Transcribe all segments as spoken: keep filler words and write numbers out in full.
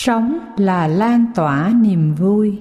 Sống là lan tỏa niềm vui.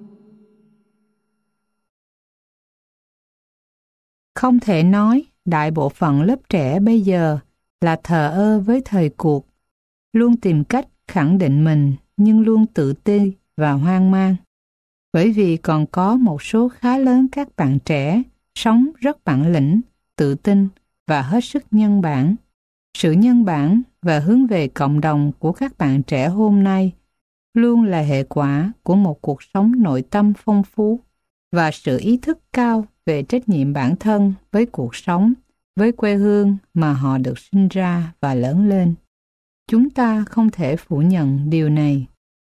Không thể nói đại bộ phận lớp trẻ bây giờ là thờ ơ với thời cuộc, luôn tìm cách khẳng định mình nhưng luôn tự ti và hoang mang. Bởi vì còn có một số khá lớn các bạn trẻ sống rất bản lĩnh, tự tin và hết sức nhân bản. Sự nhân bản và hướng về cộng đồng của các bạn trẻ hôm nay luôn là hệ quả của một cuộc sống nội tâm phong phú và sự ý thức cao về trách nhiệm bản thân với cuộc sống, với quê hương mà họ được sinh ra và lớn lên. Chúng ta không thể phủ nhận điều này.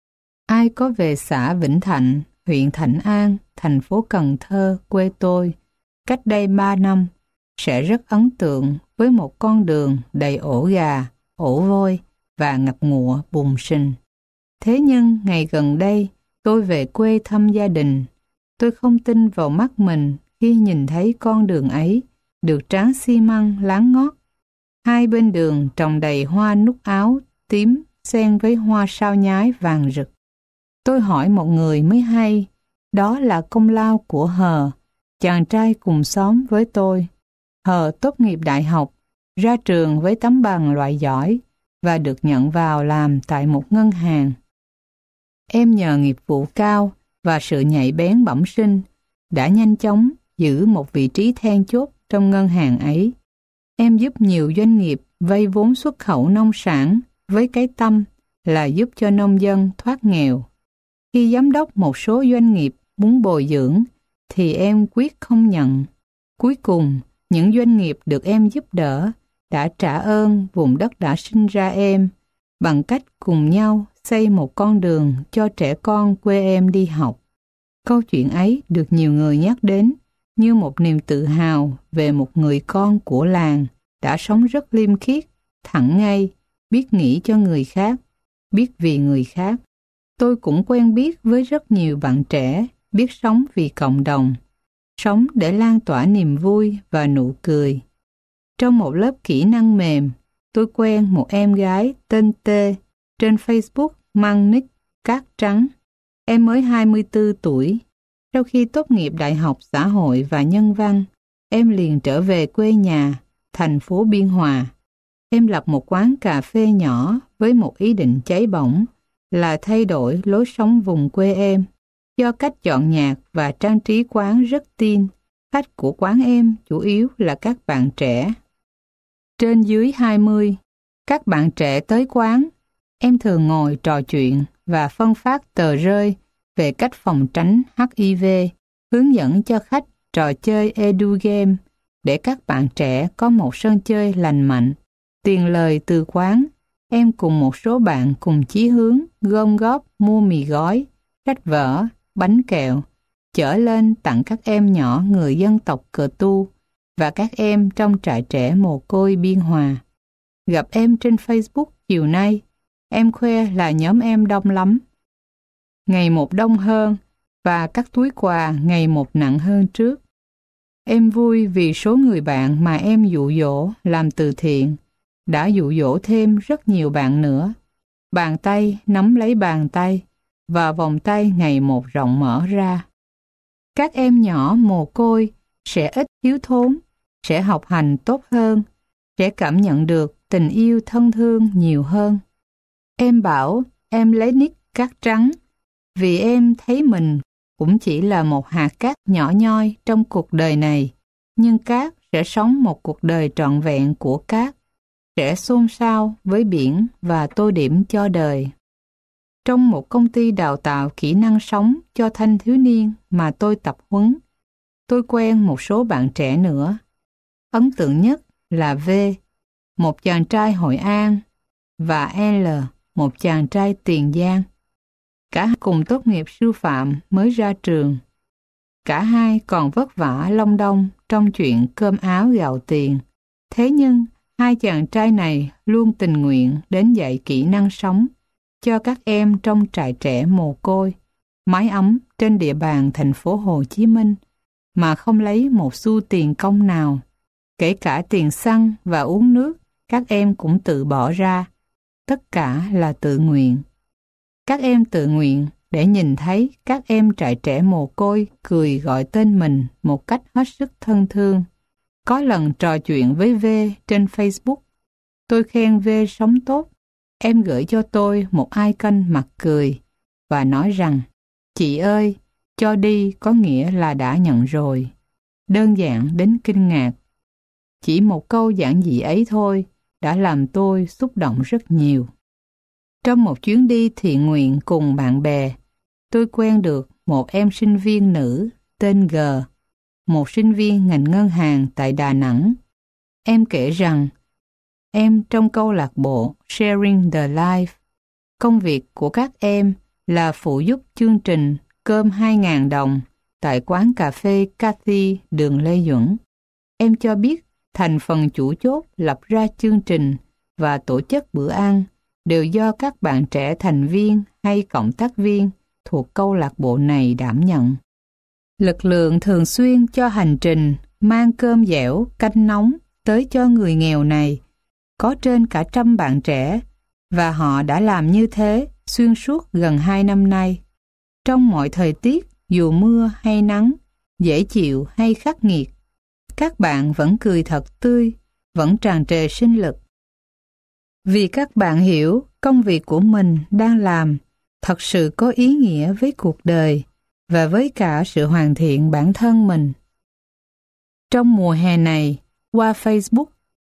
Ai có về xã Vĩnh Thạnh, huyện Thạnh An, thành phố Cần Thơ, quê tôi, cách đây ba năm, sẽ rất ấn tượng với một con đường đầy ổ gà, ổ voi và ngập ngụa bùn sình. Thế nhưng ngày gần đây, tôi về quê thăm gia đình. Tôi không tin vào mắt mình khi nhìn thấy con đường ấy được tráng xi măng láng ngót. Hai bên đường trồng đầy hoa nút áo tím xen với hoa sao nhái vàng rực. Tôi hỏi một người mới hay, đó là công lao của Hờ, chàng trai cùng xóm với tôi. Hờ tốt nghiệp đại học, ra trường với tấm bằng loại giỏi và được nhận vào làm tại một ngân hàng. Em nhờ nghiệp vụ cao và sự nhạy bén bẩm sinh đã nhanh chóng giữ một vị trí then chốt trong ngân hàng ấy. Em giúp nhiều doanh nghiệp vay vốn xuất khẩu nông sản với cái tâm là giúp cho nông dân thoát nghèo. Khi giám đốc một số doanh nghiệp muốn bồi dưỡng thì em quyết không nhận. Cuối cùng, những doanh nghiệp được em giúp đỡ đã trả ơn vùng đất đã sinh ra em bằng cách cùng nhau xây một con đường cho trẻ con quê em đi học. Câu chuyện ấy được nhiều người nhắc đến như một niềm tự hào về một người con của làng đã sống rất liêm khiết, thẳng ngay, biết nghĩ cho người khác, biết vì người khác. Tôi cũng quen biết với rất nhiều bạn trẻ biết sống vì cộng đồng, sống để lan tỏa niềm vui và nụ cười. Trong một lớp kỹ năng mềm, tôi quen một em gái tên T trên Facebook mang nick Cát Trắng. Em mới hai mươi tư tuổi. Sau khi tốt nghiệp Đại học Xã hội và Nhân văn, em liền trở về quê nhà, thành phố Biên Hòa. Em lập một quán cà phê nhỏ với một ý định cháy bỏng là thay đổi lối sống vùng quê em. Do cách chọn nhạc và trang trí quán rất teen, khách của quán em chủ yếu là các bạn trẻ trên dưới hai mươi. Các bạn trẻ tới quán, em thường ngồi trò chuyện và phân phát tờ rơi về cách phòng tránh H I V, hướng dẫn cho khách trò chơi edu game để các bạn trẻ có một sân chơi lành mạnh. Tiền lời từ quán, em cùng một số bạn cùng chí hướng gom góp mua mì gói, sách vở, bánh kẹo, chở lên tặng các em nhỏ người dân tộc Cờ Tu và các em trong trại trẻ mồ côi Biên Hòa. Gặp em trên Facebook chiều nay, em khoe là nhóm em đông lắm. Ngày một đông hơn và các túi quà ngày một nặng hơn trước. Em vui vì số người bạn mà em dụ dỗ làm từ thiện đã dụ dỗ thêm rất nhiều bạn nữa. Bàn tay nắm lấy bàn tay và vòng tay ngày một rộng mở ra. Các em nhỏ mồ côi sẽ ít thiếu thốn, sẽ học hành tốt hơn, sẽ cảm nhận được tình yêu thân thương nhiều hơn. Em bảo em lấy nick Cát Trắng vì em thấy mình cũng chỉ là một hạt cát nhỏ nhoi trong cuộc đời này, nhưng cát sẽ sống một cuộc đời trọn vẹn của cát, sẽ xôn xao với biển và tô điểm cho đời. Trong một công ty đào tạo kỹ năng sống cho thanh thiếu niên mà tôi tập huấn, tôi quen một số bạn trẻ nữa. Ấn tượng nhất là V, một chàng trai Hội An, và L, một chàng trai Tiền Giang. Cả cùng tốt nghiệp sư phạm mới ra trường. Cả hai còn vất vả long đong trong chuyện cơm áo gạo tiền. Thế nhưng, hai chàng trai này luôn tình nguyện đến dạy kỹ năng sống cho các em trong trại trẻ mồ côi, mái ấm trên địa bàn thành phố Hồ Chí Minh mà không lấy một xu tiền công nào. Kể cả tiền xăng và uống nước, các em cũng tự bỏ ra. Tất cả là tự nguyện. Các em tự nguyện để nhìn thấy các em trại trẻ mồ côi cười gọi tên mình một cách hết sức thân thương. Có lần trò chuyện với V trên Facebook, tôi khen V sống tốt. Em gửi cho tôi một icon mặt cười và nói rằng, chị ơi, cho đi có nghĩa là đã nhận rồi. Đơn giản đến kinh ngạc. Chỉ một câu giản dị ấy thôi đã làm tôi xúc động rất nhiều. Trong một chuyến đi thiện nguyện cùng bạn bè, tôi quen được một em sinh viên nữ tên G, một sinh viên ngành ngân hàng tại Đà Nẵng. Em kể rằng, em trong câu lạc bộ Sharing the Life. Công việc của các em là phụ giúp chương trình cơm hai nghìn đồng tại quán cà phê Cathy, đường Lê Duẩn. Em cho biết thành phần chủ chốt lập ra chương trình và tổ chức bữa ăn đều do các bạn trẻ thành viên hay cộng tác viên thuộc câu lạc bộ này đảm nhận. Lực lượng thường xuyên cho hành trình mang cơm dẻo, canh nóng tới cho người nghèo này có trên cả trăm bạn trẻ, và họ đã làm như thế xuyên suốt gần hai năm nay. Trong mọi thời tiết, dù mưa hay nắng, dễ chịu hay khắc nghiệt, các bạn vẫn cười thật tươi, vẫn tràn trề sinh lực. Vì các bạn hiểu công việc của mình đang làm thật sự có ý nghĩa với cuộc đời và với cả sự hoàn thiện bản thân mình. Trong mùa hè này, qua Facebook,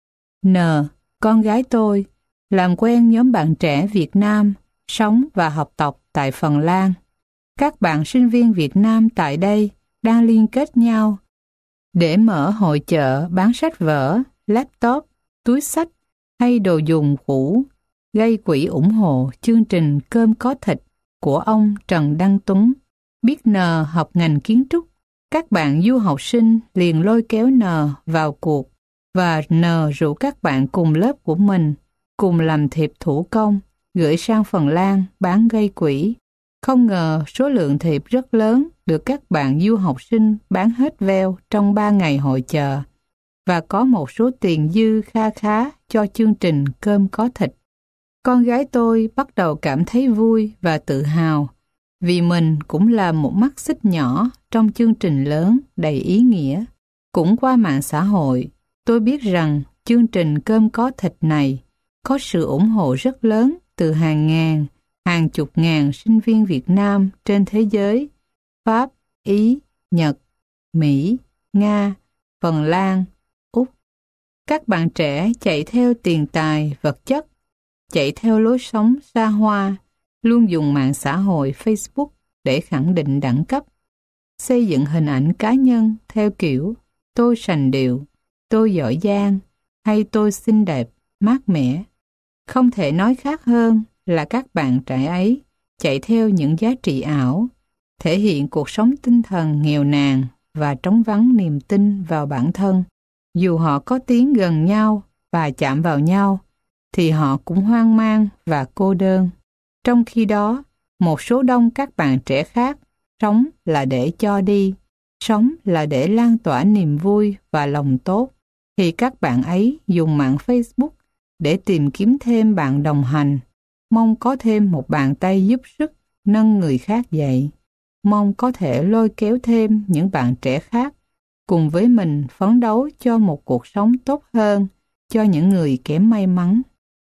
N, con gái tôi, làm quen nhóm bạn trẻ Việt Nam sống và học tập tại Phần Lan. Các bạn sinh viên Việt Nam tại đây đang liên kết nhau để mở hội chợ bán sách vở, laptop, túi xách hay đồ dùng cũ, gây quỹ ủng hộ chương trình Cơm có thịt của ông Trần Đăng Tuấn. Biết N học ngành kiến trúc, các bạn du học sinh liền lôi kéo N vào cuộc, và N rủ các bạn cùng lớp của mình cùng làm thiệp thủ công, gửi sang Phần Lan bán gây quỹ. Không ngờ số lượng thiệp rất lớn được các bạn du học sinh bán hết veo trong ba ngày hội chợ, và có một số tiền dư kha khá cho chương trình Cơm có thịt. Con gái tôi bắt đầu cảm thấy vui và tự hào, vì mình cũng là một mắt xích nhỏ trong chương trình lớn đầy ý nghĩa. Cũng qua mạng xã hội, tôi biết rằng chương trình Cơm có thịt này có sự ủng hộ rất lớn từ hàng ngàn, hàng chục ngàn sinh viên Việt Nam trên thế giới, Pháp, Ý, Nhật, Mỹ, Nga, Phần Lan, Úc. Các bạn trẻ chạy theo tiền tài, vật chất, chạy theo lối sống xa hoa, luôn dùng mạng xã hội Facebook để khẳng định đẳng cấp, xây dựng hình ảnh cá nhân theo kiểu tôi sành điệu, tôi giỏi giang hay tôi xinh đẹp, mát mẻ. Không thể nói khác hơn là các bạn trẻ ấy chạy theo những giá trị ảo, thể hiện cuộc sống tinh thần nghèo nàn và trống vắng niềm tin vào bản thân. Dù họ có tiến gần nhau và chạm vào nhau, thì họ cũng hoang mang và cô đơn. Trong khi đó, một số đông các bạn trẻ khác sống là để cho đi, sống là để lan tỏa niềm vui và lòng tốt, thì các bạn ấy dùng mạng Facebook để tìm kiếm thêm bạn đồng hành, mong có thêm một bàn tay giúp sức nâng người khác dậy, mong có thể lôi kéo thêm những bạn trẻ khác cùng với mình phấn đấu cho một cuộc sống tốt hơn cho những người kém may mắn.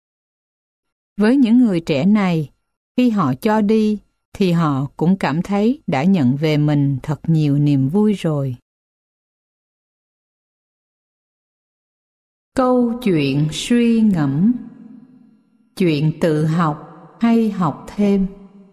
Với những người trẻ này, khi họ cho đi thì họ cũng cảm thấy đã nhận về mình thật nhiều niềm vui rồi. Câu chuyện suy ngẫm. Chuyện tự học hay học thêm?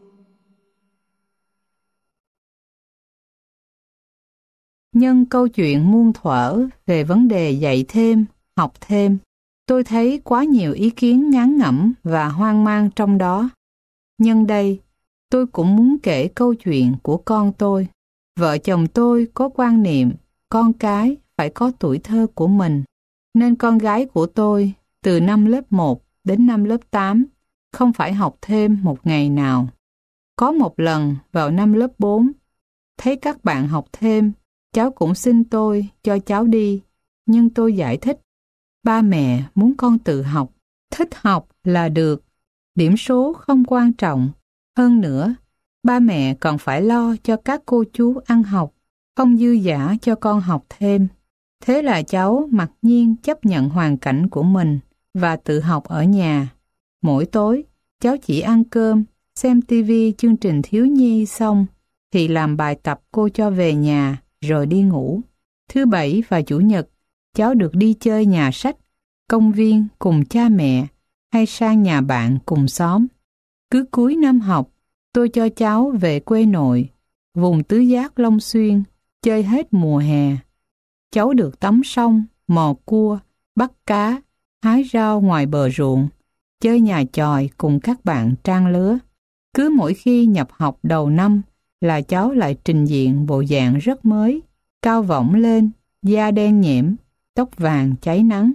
Nhân câu chuyện muôn thuở về vấn đề dạy thêm, học thêm, tôi thấy quá nhiều ý kiến ngán ngẩm và hoang mang trong đó. Nhân đây, tôi cũng muốn kể câu chuyện của con tôi. Vợ chồng tôi có quan niệm con cái phải có tuổi thơ của mình, nên con gái của tôi từ năm lớp một đến năm lớp tám không phải học thêm một ngày nào. Có một lần vào năm lớp bốn, thấy các bạn học thêm, cháu cũng xin tôi cho cháu đi, nhưng tôi giải thích, ba mẹ muốn con tự học, thích học là được, điểm số không quan trọng, Hơn nữa, ba mẹ còn phải lo cho các cô chú ăn học, không dư dả cho con học thêm. Thế là cháu mặc nhiên chấp nhận hoàn cảnh của mình và tự học ở nhà. Mỗi tối, cháu chỉ ăn cơm, xem tivi chương trình thiếu nhi xong thì làm bài tập cô cho về nhà rồi đi ngủ. Thứ Bảy và Chủ nhật, cháu được đi chơi nhà sách, công viên cùng cha mẹ hay sang nhà bạn cùng xóm. Cứ cuối năm học, tôi cho cháu về quê nội, vùng tứ giác Long Xuyên, chơi hết mùa hè. Cháu được tắm sông, mò cua, bắt cá, hái rau ngoài bờ ruộng, chơi nhà chòi cùng các bạn trang lứa. Cứ mỗi khi nhập học đầu năm là cháu lại trình diện bộ dạng rất mới, cao võng lên, da đen nhẽm, tóc vàng cháy nắng.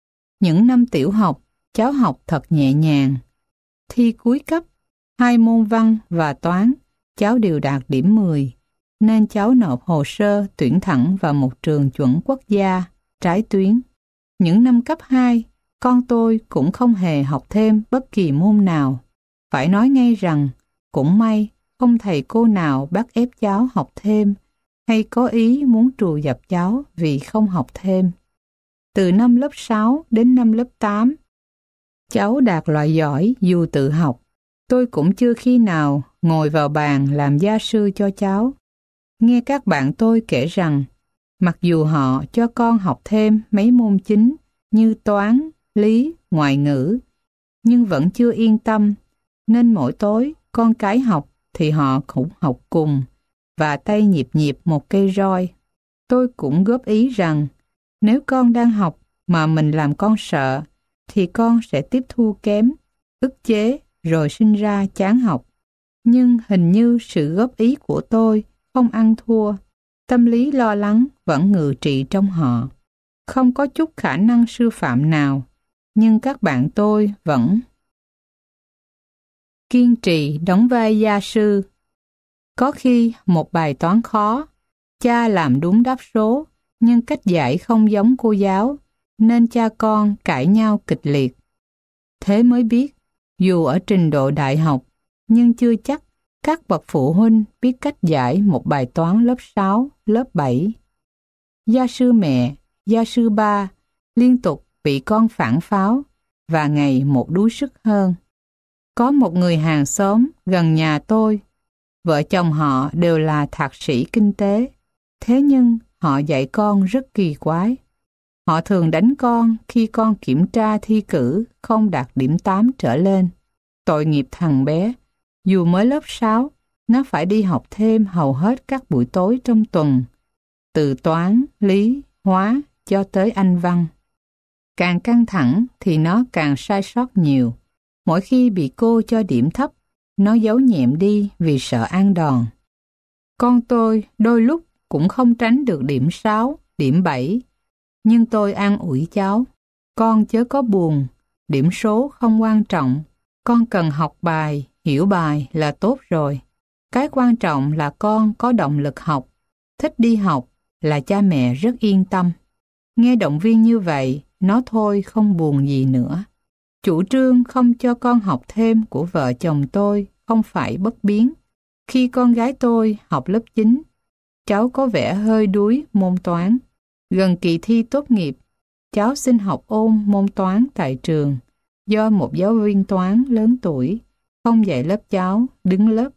Những năm tiểu học, cháu học thật nhẹ nhàng. Thi cuối cấp, hai môn văn và toán, cháu đều đạt điểm mười, nên cháu nộp hồ sơ tuyển thẳng vào một trường chuẩn quốc gia, trái tuyến. Những năm cấp hai, con tôi cũng không hề học thêm bất kỳ môn nào. Phải nói ngay rằng, cũng may không thầy cô nào bắt ép cháu học thêm hay có ý muốn trù dập cháu vì không học thêm. Từ năm lớp sáu đến năm lớp tám, cháu đạt loại giỏi dù tự học. Tôi cũng chưa khi nào ngồi vào bàn làm gia sư cho cháu. Nghe các bạn tôi kể rằng, mặc dù họ cho con học thêm mấy môn chính như toán, lý, ngoại ngữ, nhưng vẫn chưa yên tâm, nên mỗi tối con cái học thì họ cũng học cùng và tay nhịp nhịp một cây roi. Tôi cũng góp ý rằng, nếu con đang học mà mình làm con sợ, thì con sẽ tiếp thu kém, ức chế rồi sinh ra chán học. Nhưng hình như sự góp ý của tôi không ăn thua, tâm lý lo lắng vẫn ngự trị trong họ. Không có chút khả năng sư phạm nào, nhưng các bạn tôi vẫn kiên trì đóng vai gia sư. Có khi một bài toán khó, cha làm đúng đáp số, nhưng cách dạy không giống cô giáo, nên cha con cãi nhau kịch liệt. Thế mới biết, dù ở trình độ đại học, nhưng chưa chắc các bậc phụ huynh biết cách giải một bài toán lớp sáu, lớp bảy. Gia sư mẹ, gia sư ba liên tục bị con phản pháo và ngày một đuối sức hơn. Có một người hàng xóm gần nhà tôi, vợ chồng họ đều là thạc sĩ kinh tế, thế nhưng họ dạy con rất kỳ quái. Họ thường đánh con khi con kiểm tra thi cử không đạt điểm tám trở lên. Tội nghiệp thằng bé, dù mới lớp sáu, nó phải đi học thêm hầu hết các buổi tối trong tuần, từ toán, lý, hóa cho tới Anh văn. Càng căng thẳng thì nó càng sai sót nhiều. Mỗi khi bị cô cho điểm thấp, nó giấu nhẹm đi vì sợ ăn đòn. Con tôi đôi lúc cũng không tránh được điểm sáu, điểm bảy, nhưng tôi an ủi cháu, con chớ có buồn, điểm số không quan trọng, con cần học bài, hiểu bài là tốt rồi. Cái quan trọng là con có động lực học, thích đi học là cha mẹ rất yên tâm. Nghe động viên như vậy, nó thôi không buồn gì nữa. Chủ trương không cho con học thêm của vợ chồng tôi không phải bất biến. Khi con gái tôi học lớp chín, cháu có vẻ hơi đuối môn toán. Gần kỳ thi tốt nghiệp, cháu xin học ôn môn toán tại trường, do một giáo viên toán lớn tuổi không dạy lớp cháu đứng lớp.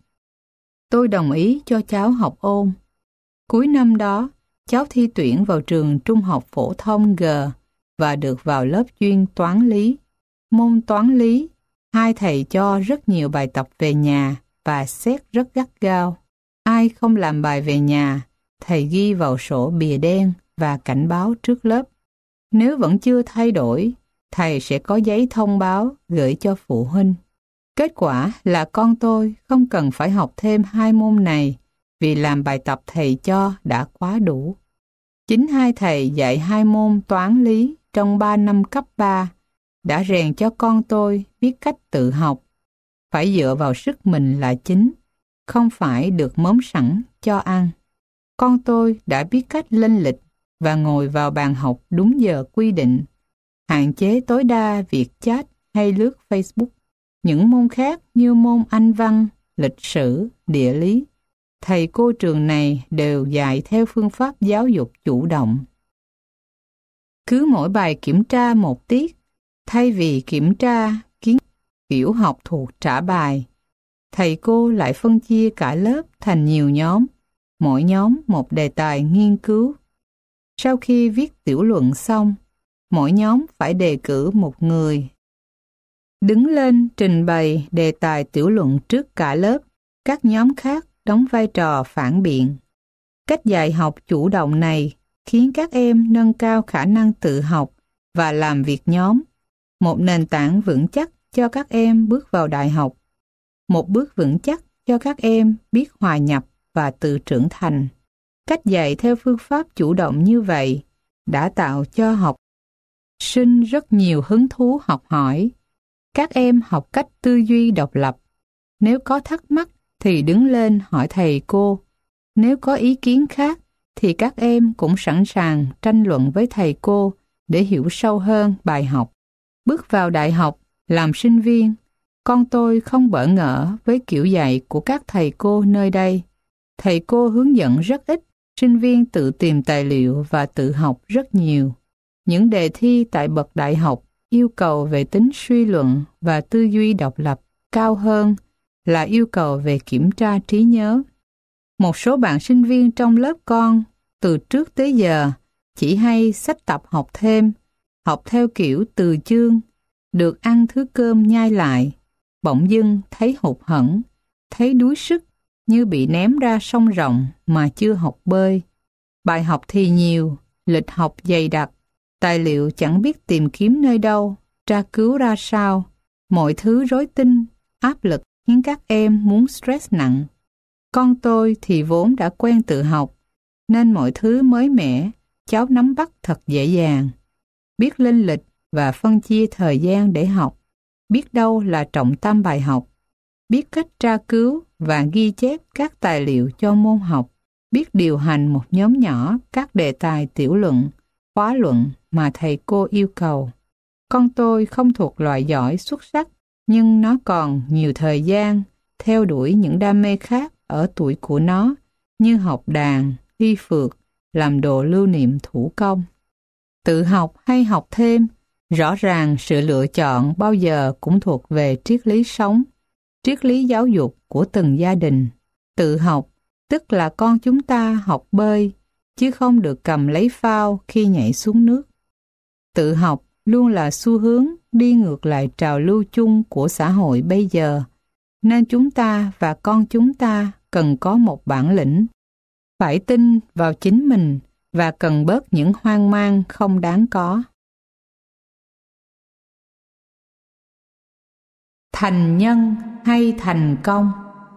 Tôi đồng ý cho cháu học ôn. Cuối năm đó, cháu thi tuyển vào trường Trung học phổ thông G và được vào lớp chuyên toán lý. Môn toán lý, hai thầy cho rất nhiều bài tập về nhà và xét rất gắt gao. Ai không làm bài về nhà, thầy ghi vào sổ bìa đen và cảnh báo trước lớp. Nếu vẫn chưa thay đổi, thầy sẽ có giấy thông báo gửi cho phụ huynh. Kết quả là con tôi không cần phải học thêm hai môn này vì làm bài tập thầy cho đã quá đủ. Chính hai thầy dạy hai môn toán lý trong ba năm cấp ba đã rèn cho con tôi biết cách tự học, phải dựa vào sức mình là chính, không phải được mớm sẵn cho ăn. Con tôi đã biết cách lên lịch và ngồi vào bàn học đúng giờ quy định, hạn chế tối đa việc chat hay lướt Facebook. Những môn khác như môn Anh văn, lịch sử, địa lý. Thầy cô trường này đều dạy theo phương pháp giáo dục chủ động. Cứ mỗi bài kiểm tra một tiết, thay vì kiểm tra kiến kiểu học thuộc trả bài, thầy cô lại phân chia cả lớp thành nhiều nhóm, mỗi nhóm một đề tài nghiên cứu. Sau khi viết tiểu luận xong, mỗi nhóm phải đề cử một người đứng lên trình bày đề tài tiểu luận trước cả lớp. Các nhóm khác đóng vai trò phản biện. Cách dạy học chủ động này khiến các em nâng cao khả năng tự học và làm việc nhóm, một nền tảng vững chắc cho các em bước vào đại học, một bước vững chắc cho các em biết hòa nhập và tự trưởng thành. Cách dạy theo phương pháp chủ động như vậy đã tạo cho học sinh rất nhiều hứng thú học hỏi. Các em học cách tư duy độc lập. Nếu có thắc mắc thì đứng lên hỏi thầy cô. Nếu có ý kiến khác thì các em cũng sẵn sàng tranh luận với thầy cô để hiểu sâu hơn bài học. Bước vào đại học, làm sinh viên, con tôi không bỡ ngỡ với kiểu dạy của các thầy cô nơi đây. Thầy cô hướng dẫn rất ít, sinh viên tự tìm tài liệu và tự học rất nhiều. Những đề thi tại bậc đại học yêu cầu về tính suy luận và tư duy độc lập cao hơn là yêu cầu về kiểm tra trí nhớ. Một số bạn sinh viên trong lớp con từ trước tới giờ chỉ hay sách tập học thêm, học theo kiểu từ chương, được ăn thứ cơm nhai lại, bỗng dưng thấy hụt hẫng, thấy đuối sức như bị ném ra sông rộng mà chưa học bơi. Bài học thì nhiều, lịch học dày đặc, tài liệu chẳng biết tìm kiếm nơi đâu, tra cứu ra sao, mọi thứ rối tinh, áp lực khiến các em muốn stress nặng. Con tôi thì vốn đã quen tự học, nên mọi thứ mới mẻ, cháu nắm bắt thật dễ dàng. Biết lên lịch và phân chia thời gian để học, biết đâu là trọng tâm bài học, biết cách tra cứu và ghi chép các tài liệu cho môn học, biết điều hành một nhóm nhỏ các đề tài tiểu luận, khóa luận mà thầy cô yêu cầu. Con tôi không thuộc loại giỏi xuất sắc, nhưng nó còn nhiều thời gian theo đuổi những đam mê khác ở tuổi của nó, như học đàn, đi phượt, làm đồ lưu niệm thủ công. Tự học hay học thêm, rõ ràng sự lựa chọn bao giờ cũng thuộc về triết lý sống, triết lý giáo dục của từng gia đình. Tự học, tức là con chúng ta học bơi, chứ không được cầm lấy phao khi nhảy xuống nước. Tự học luôn là xu hướng đi ngược lại trào lưu chung của xã hội bây giờ, nên chúng ta và con chúng ta cần có một bản lĩnh, phải tin vào chính mình và cần bớt những hoang mang không đáng có. Thành nhân hay thành công?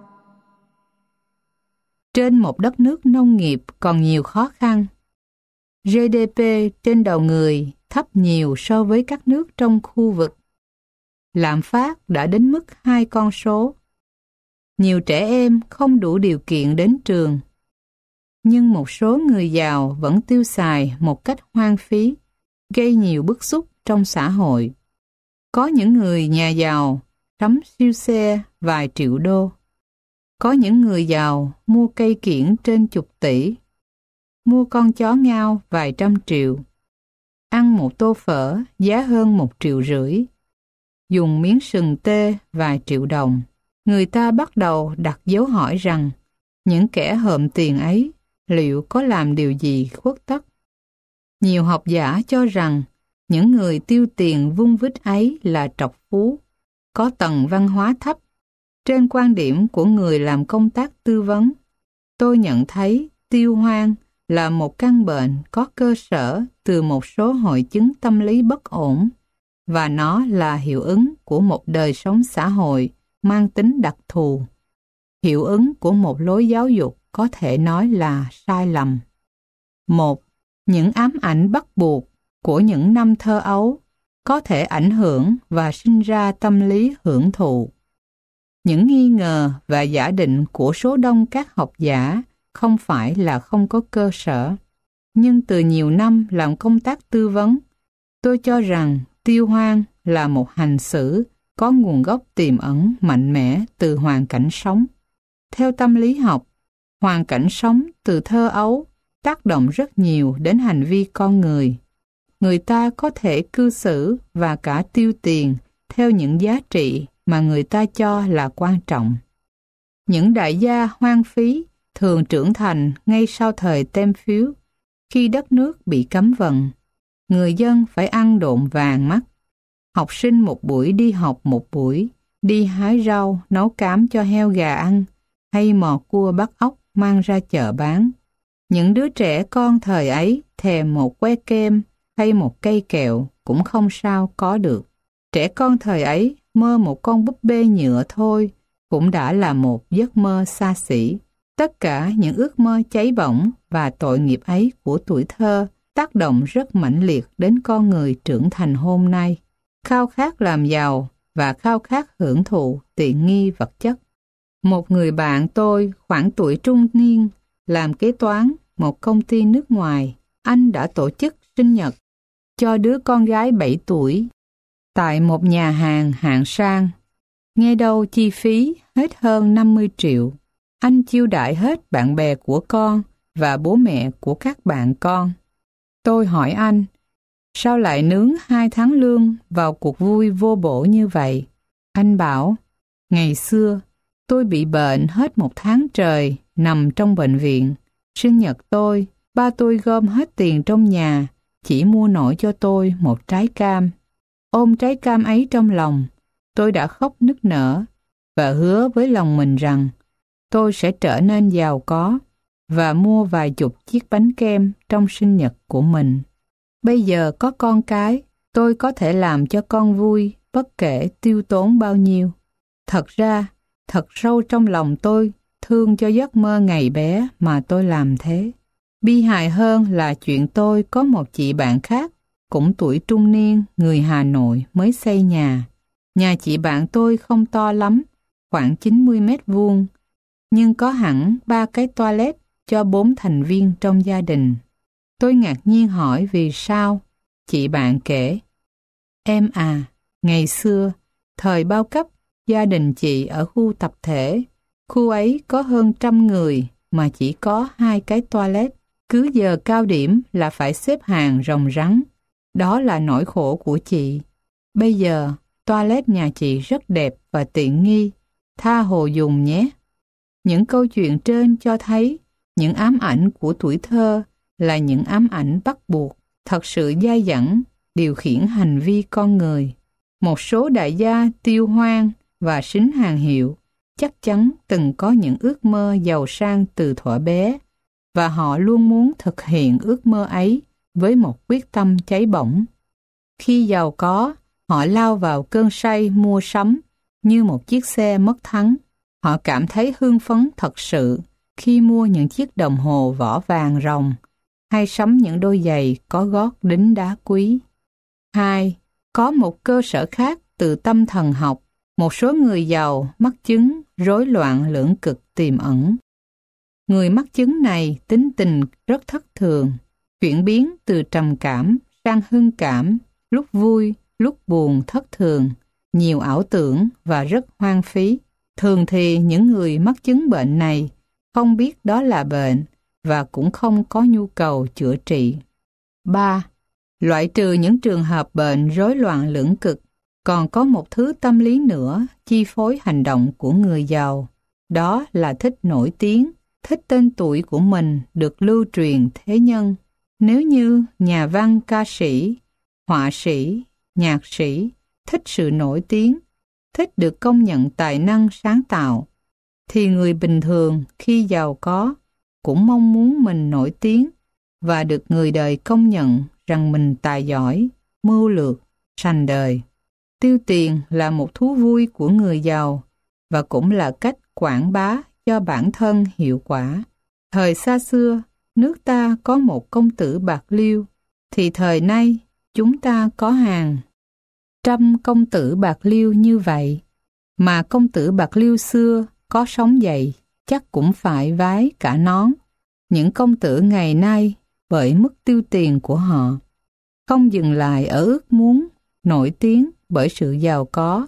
Trên một đất nước nông nghiệp còn nhiều khó khăn, giê đê pê trên đầu người thấp nhiều so với các nước trong khu vực. Lạm phát đã đến mức hai con số. Nhiều trẻ em không đủ điều kiện đến trường. Nhưng một số người giàu vẫn tiêu xài một cách hoang phí, gây nhiều bức xúc trong xã hội. Có những người nhà giàu sắm siêu xe vài triệu đô. Có những người giàu mua cây kiểng trên chục tỷ, mua con chó ngao vài trăm triệu, ăn một tô phở giá hơn một triệu rưỡi, dùng miếng sừng tê vài triệu đồng. Người ta bắt đầu đặt dấu hỏi rằng những kẻ hợm tiền ấy liệu có làm điều gì khuất tất. Nhiều học giả cho rằng những người tiêu tiền vung vít ấy là trọc phú, có tầng văn hóa thấp. Trên quan điểm của người làm công tác tư vấn, tôi nhận thấy tiêu hoang là một căn bệnh có cơ sở từ một số hội chứng tâm lý bất ổn, và nó là hiệu ứng của một đời sống xã hội mang tính đặc thù, hiệu ứng của một lối giáo dục có thể nói là sai lầm. Một, những ám ảnh bắt buộc của những năm thơ ấu có thể ảnh hưởng và sinh ra tâm lý hưởng thụ. Những nghi ngờ và giả định của số đông các học giả không phải là không có cơ sở. Nhưng từ nhiều năm làm công tác tư vấn, tôi cho rằng tiêu hoang là một hành xử có nguồn gốc tiềm ẩn mạnh mẽ từ hoàn cảnh sống. Theo tâm lý học, hoàn cảnh sống từ thơ ấu tác động rất nhiều đến hành vi con người. Người ta có thể cư xử và cả tiêu tiền theo những giá trị mà người ta cho là quan trọng. Những đại gia hoang phí thường trưởng thành ngay sau thời tem phiếu, khi đất nước bị cấm vận. Người dân phải ăn độn vàng mắt. Học sinh một buổi đi học một buổi, đi hái rau, nấu cám cho heo gà ăn, hay mò cua bắt ốc mang ra chợ bán. Những đứa trẻ con thời ấy thèm một que kem hay một cây kẹo cũng không sao có được. Trẻ con thời ấy mơ một con búp bê nhựa thôi cũng đã là một giấc mơ xa xỉ. Tất cả những ước mơ cháy bỏng và tội nghiệp ấy của tuổi thơ tác động rất mãnh liệt đến con người trưởng thành hôm nay. Khao khát làm giàu và khao khát hưởng thụ tiện nghi vật chất. Một người bạn tôi khoảng tuổi trung niên làm kế toán một công ty nước ngoài. Anh đã tổ chức sinh nhật cho đứa con gái bảy tuổi tại một nhà hàng hạng sang. Nghe đâu chi phí hết hơn năm mươi triệu. Anh chiêu đãi hết bạn bè của con và bố mẹ của các bạn con. Tôi hỏi anh, sao lại nướng hai tháng lương vào cuộc vui vô bổ như vậy? Anh bảo, ngày xưa tôi bị bệnh hết một tháng trời, nằm trong bệnh viện. Sinh nhật tôi, ba tôi gom hết tiền trong nhà, chỉ mua nổi cho tôi một trái cam. Ôm trái cam ấy trong lòng, tôi đã khóc nức nở và hứa với lòng mình rằng tôi sẽ trở nên giàu có và mua vài chục chiếc bánh kem trong sinh nhật của mình. Bây giờ có con cái, tôi có thể làm cho con vui bất kể tiêu tốn bao nhiêu. Thật ra, thật sâu trong lòng tôi thương cho giấc mơ ngày bé mà tôi làm thế. Bi hài hơn là chuyện tôi có một chị bạn khác, cũng tuổi trung niên, người Hà Nội mới xây nhà. Nhà chị bạn tôi không to lắm, khoảng chín mươi mét vuông, nhưng có hẳn ba cái toilet cho bốn thành viên trong gia đình. Tôi ngạc nhiên hỏi vì sao. Chị bạn kể, em à, ngày xưa, thời bao cấp, gia đình chị ở khu tập thể. Khu ấy có hơn trăm người mà chỉ có hai cái toilet. Cứ giờ cao điểm là phải xếp hàng rồng rắn. Đó là nỗi khổ của chị. Bây giờ, toilet nhà chị rất đẹp và tiện nghi. Tha hồ dùng nhé. Những câu chuyện trên cho thấy những ám ảnh của tuổi thơ là những ám ảnh bắt buộc, thật sự dai dẳng, điều khiển hành vi con người. Một số đại gia tiêu hoang và sính hàng hiệu chắc chắn từng có những ước mơ giàu sang từ thuở bé, và họ luôn muốn thực hiện ước mơ ấy với một quyết tâm cháy bỏng. Khi giàu có, họ lao vào cơn say mua sắm như một chiếc xe mất thắng. Họ cảm thấy hưng phấn thật sự khi mua những chiếc đồng hồ vỏ vàng ròng hay sắm những đôi giày có gót đính đá quý. Hai, có một cơ sở khác từ tâm thần học. Một số người giàu mắc chứng rối loạn lưỡng cực tiềm ẩn. Người mắc chứng này tính tình rất thất thường, chuyển biến từ trầm cảm sang hưng cảm, lúc vui, lúc buồn thất thường, nhiều ảo tưởng và rất hoang phí. Thường thì những người mắc chứng bệnh này không biết đó là bệnh và cũng không có nhu cầu chữa trị. Ba. Loại trừ những trường hợp bệnh rối loạn lưỡng cực, còn có một thứ tâm lý nữa chi phối hành động của người giàu. Đó là thích nổi tiếng, thích tên tuổi của mình được lưu truyền thế nhân. Nếu như nhà văn ca sĩ, họa sĩ, nhạc sĩ thích sự nổi tiếng, thích được công nhận tài năng sáng tạo, thì người bình thường khi giàu có cũng mong muốn mình nổi tiếng và được người đời công nhận rằng mình tài giỏi, mưu lược, sành đời. Tiêu tiền là một thú vui của người giàu và cũng là cách quảng bá cho bản thân hiệu quả. Thời xa xưa, nước ta có một công tử bạc liêu, thì thời nay chúng ta có hàng trăm công tử bạc liêu như vậy. Mà công tử bạc liêu xưa có sống dậy chắc cũng phải vái cả nón. Những công tử ngày nay bởi mức tiêu tiền của họ không dừng lại ở ước muốn nổi tiếng bởi sự giàu có,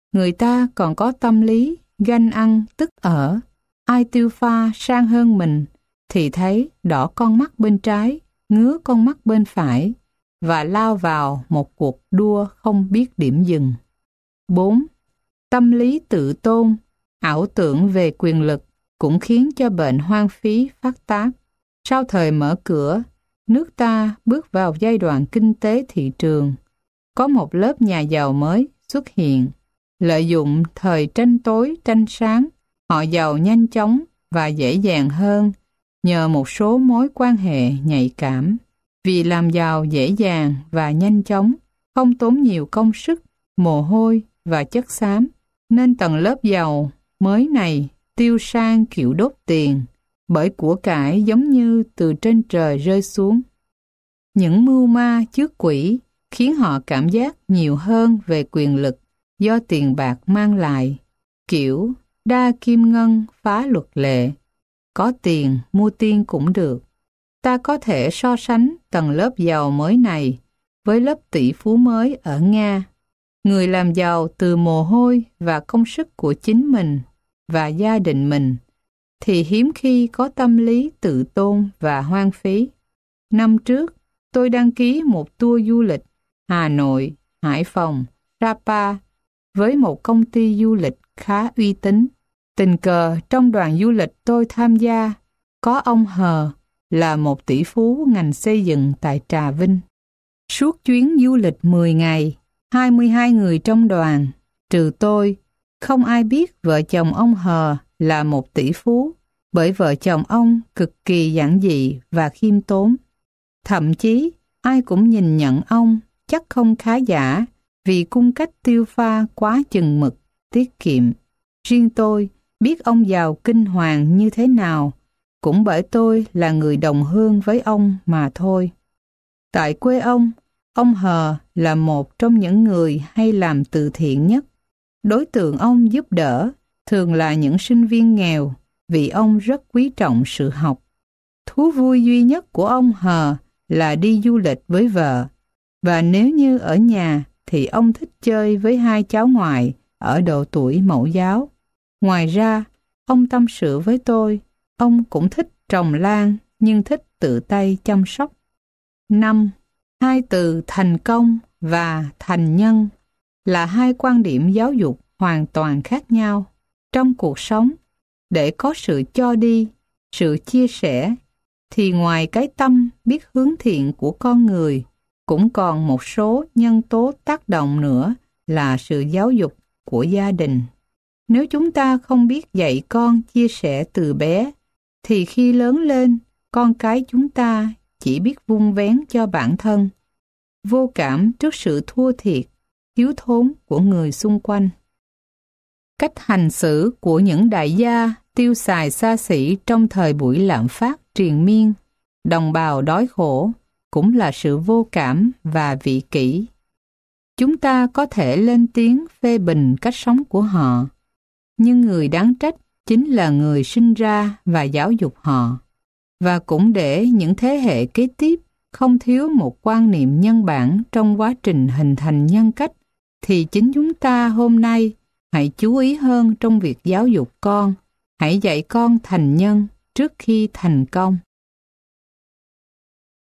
người ta còn có tâm lý ganh ăn tức ở. Ai tiêu pha sang hơn mình thì thấy đỏ con mắt bên trái, ngứa con mắt bên phải và lao vào một cuộc đua không biết điểm dừng. bốn. Tâm lý tự tôn, ảo tưởng về quyền lực cũng khiến cho bệnh hoang phí phát tác. Sau thời mở cửa, nước ta bước vào giai đoạn kinh tế thị trường. Có một lớp nhà giàu mới xuất hiện. Lợi dụng thời tranh tối tranh sáng, họ giàu nhanh chóng và dễ dàng hơn nhờ một số mối quan hệ nhạy cảm. Vì làm giàu dễ dàng và nhanh chóng, không tốn nhiều công sức, mồ hôi và chất xám, nên tầng lớp giàu mới này tiêu sang kiểu đốt tiền, bởi của cải giống như từ trên trời rơi xuống. Những mưu ma trước quỷ khiến họ cảm giác nhiều hơn về quyền lực do tiền bạc mang lại, kiểu đa kim ngân phá luật lệ, có tiền mua tiên cũng được. Ta có thể so sánh tầng lớp giàu mới này với lớp tỷ phú mới ở Nga. Người làm giàu từ mồ hôi và công sức của chính mình và gia đình mình thì hiếm khi có tâm lý tự tôn và hoang phí. Năm trước, tôi đăng ký một tour du lịch Hà Nội, Hải Phòng, Sapa với một công ty du lịch khá uy tín. Tình cờ trong đoàn du lịch tôi tham gia có ông Hờ là một tỷ phú ngành xây dựng tại Trà Vinh. Suốt chuyến du lịch mười ngày, hai mươi hai người trong đoàn, trừ tôi, không ai biết vợ chồng ông Hờ là một tỷ phú, bởi vợ chồng ông cực kỳ giản dị và khiêm tốn. Thậm chí, ai cũng nhìn nhận ông chắc không khá giả vì cung cách tiêu pha quá chừng mực, tiết kiệm. Riêng tôi biết ông giàu kinh hoàng như thế nào, cũng bởi tôi là người đồng hương với ông mà thôi. Tại quê ông, ông Hờ là một trong những người hay làm từ thiện nhất. Đối tượng ông giúp đỡ thường là những sinh viên nghèo vì ông rất quý trọng sự học. Thú vui duy nhất của ông Hờ là đi du lịch với vợ, và nếu như ở nhà thì ông thích chơi với hai cháu ngoại ở độ tuổi mẫu giáo. Ngoài ra, ông tâm sự với tôi, ông cũng thích trồng lan nhưng thích tự tay chăm sóc. năm. Hai từ thành công và thành nhân là hai quan điểm giáo dục hoàn toàn khác nhau. Trong cuộc sống, để có sự cho đi, sự chia sẻ, thì ngoài cái tâm biết hướng thiện của con người, cũng còn một số nhân tố tác động nữa là sự giáo dục của gia đình. Nếu chúng ta không biết dạy con chia sẻ từ bé, thì khi lớn lên, con cái chúng ta chỉ biết vun vén cho bản thân, vô cảm trước sự thua thiệt, thiếu thốn của người xung quanh. Cách hành xử của những đại gia tiêu xài xa xỉ trong thời buổi lạm phát triền miên, đồng bào đói khổ, cũng là sự vô cảm và vị kỷ. Chúng ta có thể lên tiếng phê bình cách sống của họ, nhưng người đáng trách chính là người sinh ra và giáo dục họ, và cũng để những thế hệ kế tiếp không thiếu một quan niệm nhân bản trong quá trình hình thành nhân cách, thì chính chúng ta hôm nay hãy chú ý hơn trong việc giáo dục con, hãy dạy con thành nhân trước khi thành công.